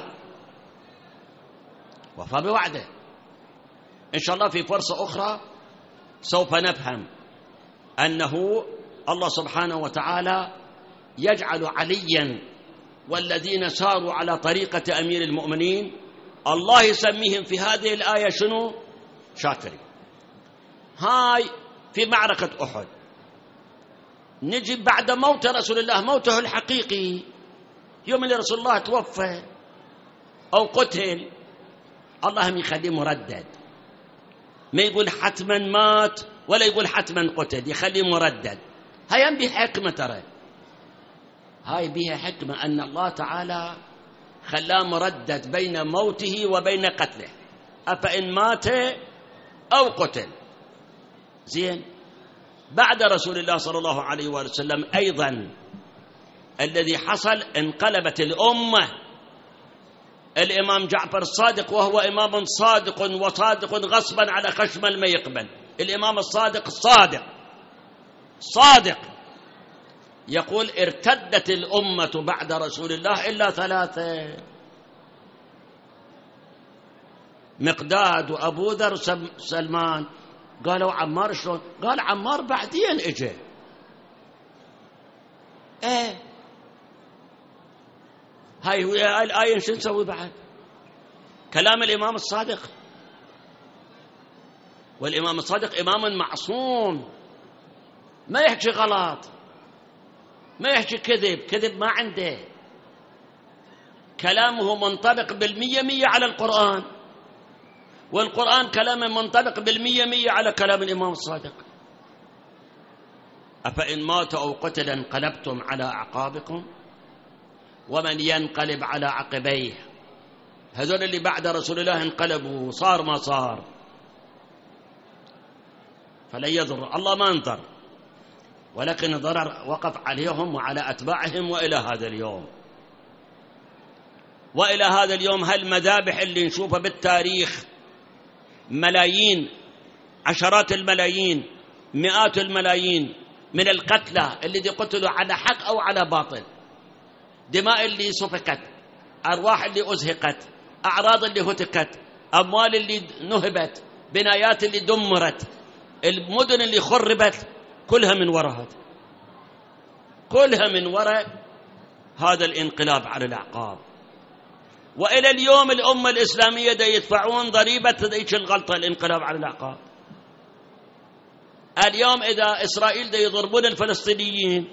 وفى بوعده. إن شاء الله في فرصة أخرى سوف نفهم أنه الله سبحانه وتعالى يجعل عليا والذين ساروا على طريقة أمير المؤمنين الله يسميهم في هذه الآية شنو؟ شاكرين. هاي في معركة أحد. نجي بعد موت رسول الله، موته الحقيقي، يوم اللي رسول الله توفى أو قتل، اللهم يخليه مردد، ما يقول حتما مات ولا يقول حتما قتل، يخليه مردد. هاي بها حكمة، ترى هاي بها حكمة أن الله تعالى خلاه مردد بين موته وبين قتله، أفإن مات أو قتل. زين. بعد رسول الله صلى الله عليه وسلم أيضا الذي حصل، انقلبت الأمة. الإمام جعفر الصادق وهو إمام صادق وصادق غصبا على خشم ما يقبل، الإمام الصادق صادق يقول ارتدت الأمة بعد رسول الله إلا 3: مقداد وأبو ذر وسلمان. قالوا عمار شلون؟ قال عمار بعدين اجى. هاي الآية شو نسوي بعد؟ كلام الإمام الصادق، والإمام الصادق إمام معصوم، ما يحكي غلط، ما يحكي كذب ما عنده، كلامه منطبق 100% على القرآن، والقرآن كلامه منطبق 100% على كلام الإمام الصادق. أفإن مات أو قتل انقلبتم على أعقابكم ومن ينقلب على عقبيه. هذول اللي بعد رسول الله انقلبوا، صار ما صار، فلن يضر الله، ما انضر، ولكن الضرر وقف عليهم وعلى أتباعهم وإلى هذا اليوم. وإلى هذا اليوم هالمذابح اللي نشوفها بالتاريخ، ملايين، عشرات الملايين، مئات الملايين من القتلى الذي قتلوا على حق أو على باطل، دماء اللي سفكت، أرواح اللي أزهقت، أعراض اللي هتكت، أموال اللي نهبت، بنايات اللي دمرت، المدن اللي خربت، كلها من وراء هذا، كلها من وراء هذا الانقلاب على الأعقاب. وإلى اليوم الأمة الإسلامية دا يدفعون ضريبة ذيك الغلطة، الانقلاب على الأعقاب. اليوم إذا إسرائيل دا يضربون الفلسطينيين،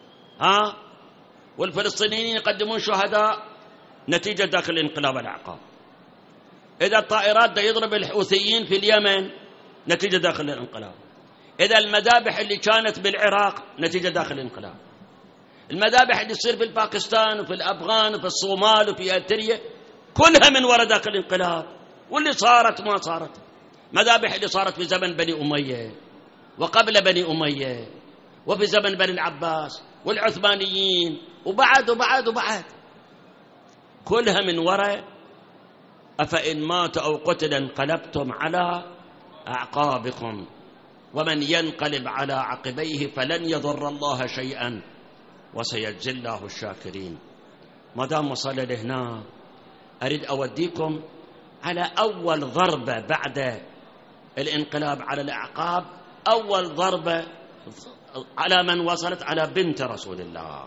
والفلسطينيين يقدمون شهداء نتيجة داخل الانقلاب على الأعقاب. إذا الطائرات دا يضرب الحوثيين في اليمن نتيجة داخل الانقلاب. إذا المذابح اللي كانت بالعراق نتيجة داخل الانقلاب. المذابح اللي تصير في باكستان وفي الأفغان وفي الصومال وفي أريتريا كلها من وراء ذاك الانقلاب. واللي صارت ما صارت، مذابح اللي صارت في زمن بني أمية وقبل بني أمية وفي زمن بني العباس والعثمانيين وبعد وبعد وبعد، كلها من وراء أفإن مات أو قتل انقلبتم على أعقابكم ومن ينقلب على عقبيه فلن يضر الله شيئا وسيجزي الله الشاكرين. ما دام وصل لهنا أريد أوديكم على أول ضربة بعد الانقلاب على الأعقاب، أول ضربة على من وصلت على بنت رسول الله.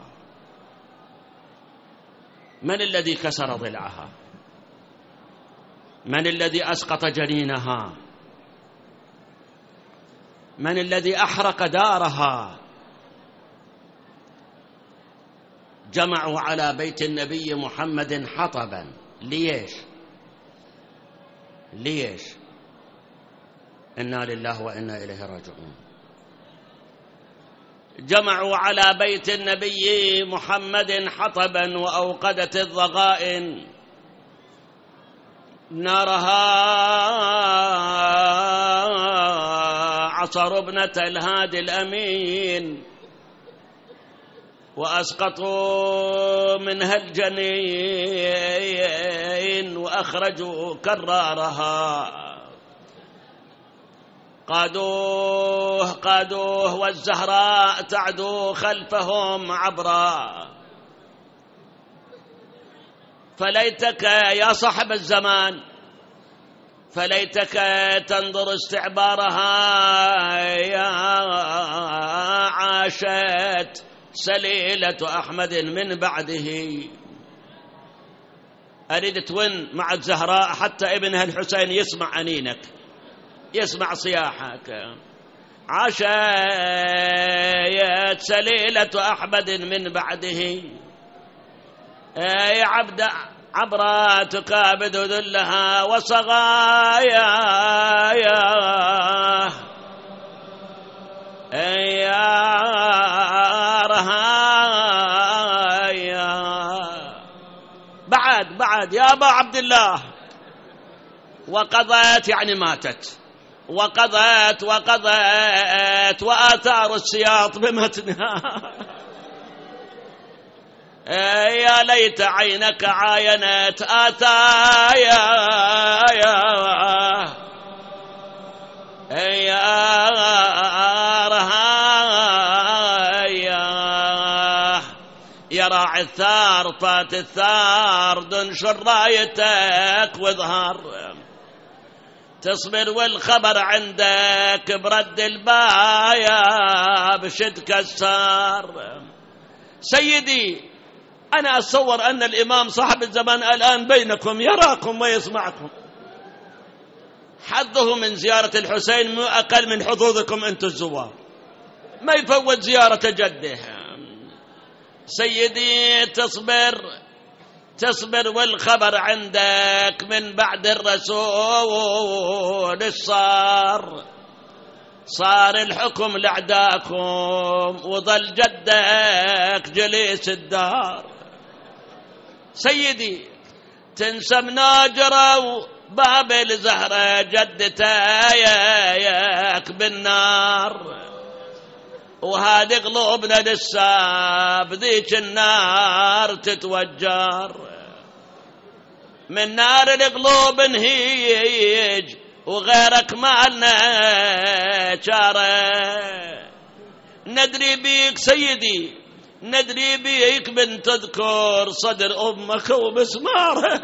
من الذي كسر ضلعها؟ من الذي أسقط جنينها؟ من الذي أحرق دارها؟ جمعوا على بيت النبي محمد حطبا. ليش؟ إنا لله وإنا إليه راجعون. جمعوا على بيت النبي محمد حطبا وأوقدت الضغائن نارها، عصروا ابنة الهادي الأمين وأسقطوا منها الجنين وأخرجوا كرارها. قادوه والزهراء تعدو خلفهم عبرا. فليتك يا صاحب الزمان، فليتك تنظر استعبارها، يا عاشت سليلة أحمد من بعده. أريد تون مع الزهراء حتى ابنها الحسين يسمع أنينك، يسمع صياحك. عشايت سليلة أحمد من بعده، يا عبد عبرا تكابد ذلها وصغايا، يا رهايا. بعد يا أبا عبد الله. وقضت يعني ماتت، وقضت وآثار السياط بمتنها. يا ليت عينك عاينت آثايا، يا رهايا. يا راعي الثار طات الثار، دنشر رايتك واظهر، تصبر والخبر عندك برد البايا بشد كسار. سيدي أنا أتصور أن الإمام صاحب الزمان الآن بينكم، يراكم ويسمعكم. حظه من زيارة الحسين مو أقل من حظوظكم أنتم الزوار، ما يفوت زيارة جده. سيدي تصبر والخبر عندك من بعد الرسول صار الحكم لأعداكم، وظل جدك جليس الدار. سيدي تنسى مناجرة وبابل زهرة جدتايك بالنار، وهذه قلوبنا لسه بذيك النار تتوجر. من نار القلوب نهيج وغيرك ما لنا شاره. ندري بيك سيدي، ندري بيك من تذكر صدر أمك ومسماره.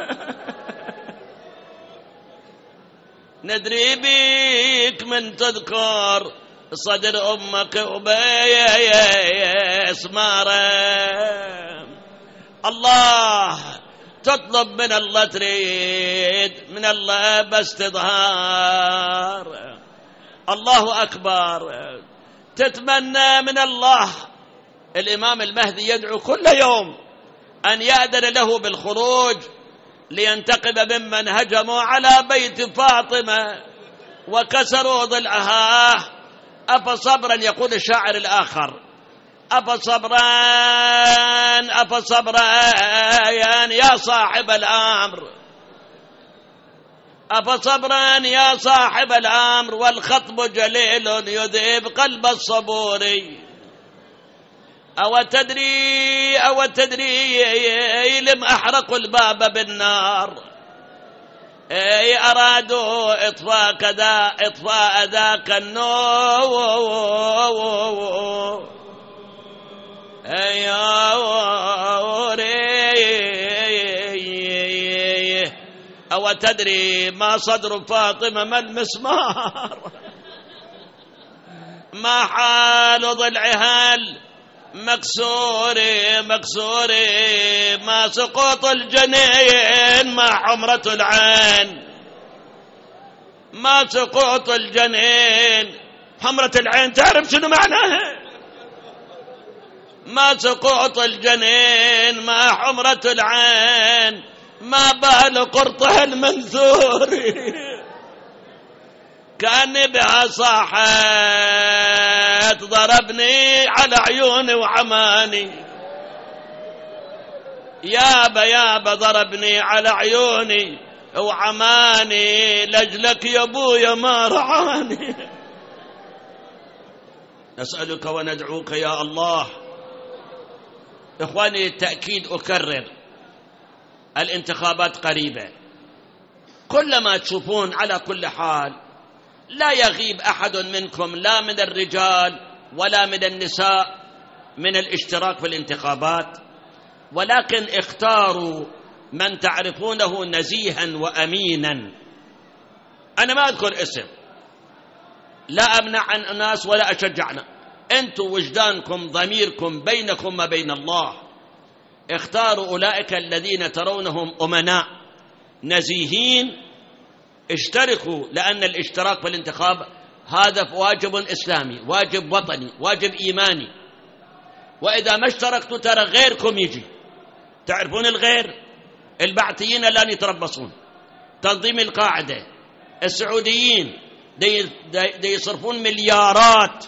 ندري بيك من تذكر صدر أمك وبيسماره. الله تطلب من الله، تريد من الله بس تظهر. الله أكبر. تتمنى من الله. الإمام المهدي يدعو كل يوم أن يأذن له بالخروج لينتقم ممن هجموا على بيت فاطمة وكسروا ضلعها. أفصبرا، يقول الشاعر الآخر، أفصبرا يا صاحب الأمر، أفصبرا يا صاحب الأمر، والخطب جليل يذهب قلب الصبور. أو تدري لم أحرقوا الباب بالنار، أرادوا إطفاء ذاك النور. أو تدري ما صدر فاطمة ما المسمار، ما حال ضلعها مكسور، ما سقوط الجنين، ما حمرة العين، ما سقوط الجنين. حمرة العين تعرف شنو معناها؟ ما سقوط الجنين، ما حمرة العين، ما بال قرطها المنثور. كأني بها صاحت ضربني على عيوني وعماني، يابا ضربني على عيوني وعماني، لجلك يا ابويا ما رعاني. نسألك وندعوك يا الله. إخواني التأكيد أكرر، الانتخابات قريبة. كلما تشوفون على كل حال لا يغيب أحد منكم، لا من الرجال ولا من النساء، من الاشتراك في الانتخابات، ولكن اختاروا من تعرفونه نزيها وأمينا. أنا ما أذكر اسم، لا أمنع عن الناس ولا أشجعنا، أنتم وجدانكم ضميركم بينكم وبين الله. اختاروا أولئك الذين ترونهم أمناء نزيهين اشتركوا، لأن الاشتراك في الانتخاب هذا واجب إسلامي، واجب وطني، واجب إيماني. وإذا ما اشتركتوا ترى غيركم يجي. تعرفون الغير؟ البعثيين الآن يتربصون، تنظيم القاعدة، السعوديين دي يصرفون مليارات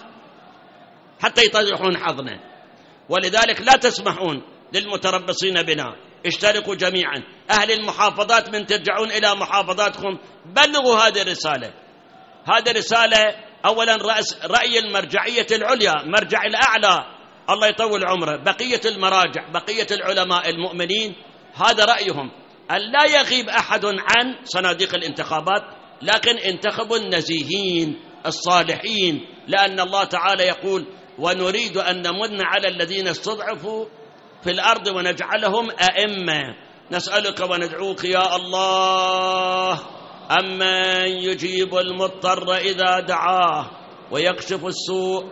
حتى يطيحون حظنا، ولذلك لا تسمحون للمتربصين بنا. اشتركوا جميعا. أهل المحافظات من ترجعون إلى محافظاتكم بلغوا هذه الرسالة. هذه رسالة أولا رأي المرجعية العليا، مرجع الأعلى الله يطول عمره، بقية المراجع، بقية العلماء المؤمنين، هذا رأيهم، أن لا يغيب أحد عن صناديق الانتخابات، لكن انتخبوا النزيهين الصالحين، لأن الله تعالى يقول: ونريد أن نمن على الذين استضعفوا في الأرض ونجعلهم أئمة. نسألك وندعوك يا الله أمن يجيب المضطر إذا دعاه ويكشف السوء،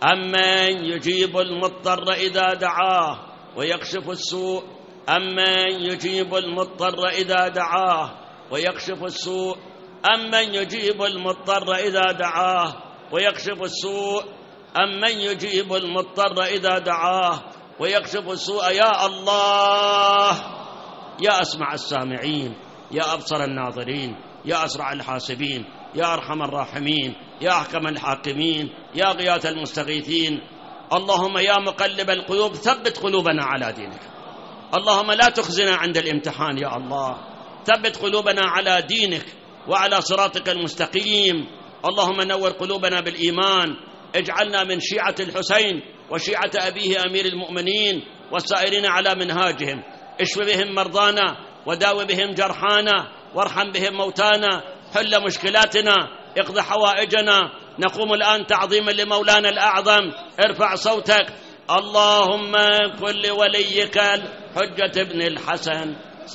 أمن يجيب المضطر إذا دعاه ويكشف السوء، أمن يجيب المضطر إذا دعاه ويكشف السوء، أمن يجيب المضطر إذا دعاه ويكشف السوء، أمن يجيب المضطر إذا دعاه ويكشف السوء. يا الله، يا أسمع السامعين، يا أبصر الناظرين، يا أسرع الحاسبين، يا أرحم الراحمين، يا أحكم الحاكمين، يا غياث المستغيثين. اللهم يا مقلب القلوب ثبت قلوبنا على دينك. اللهم لا تخزنا عند الامتحان يا الله، ثبت قلوبنا على دينك وعلى صراطك المستقيم. اللهم نور قلوبنا بالإيمان، اجعلنا من شيعة الحسين وشيعة أبيه أمير المؤمنين والسائرين على منهاجهم. اشف بهم مرضانا وداو بهم جرحانا وارحم بهم موتانا، حل مشكلاتنا، اقض حوائجنا. نقوم الآن تعظيما لمولانا الأعظم. ارفع صوتك. اللهم كن لوليك الحجة ابن الحسن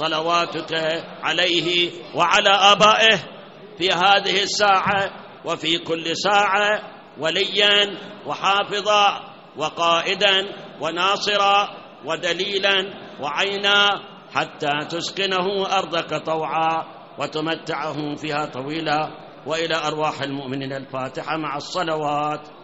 صلواتك عليه وعلى آبائه في هذه الساعة وفي كل ساعة وليا وحافظا وقائدا وناصرا ودليلا وعينا، حتى تسكنه أرضك طوعا وتمتعه فيها طويلا. وإلى أرواح المؤمنين الفاتحة مع الصلوات.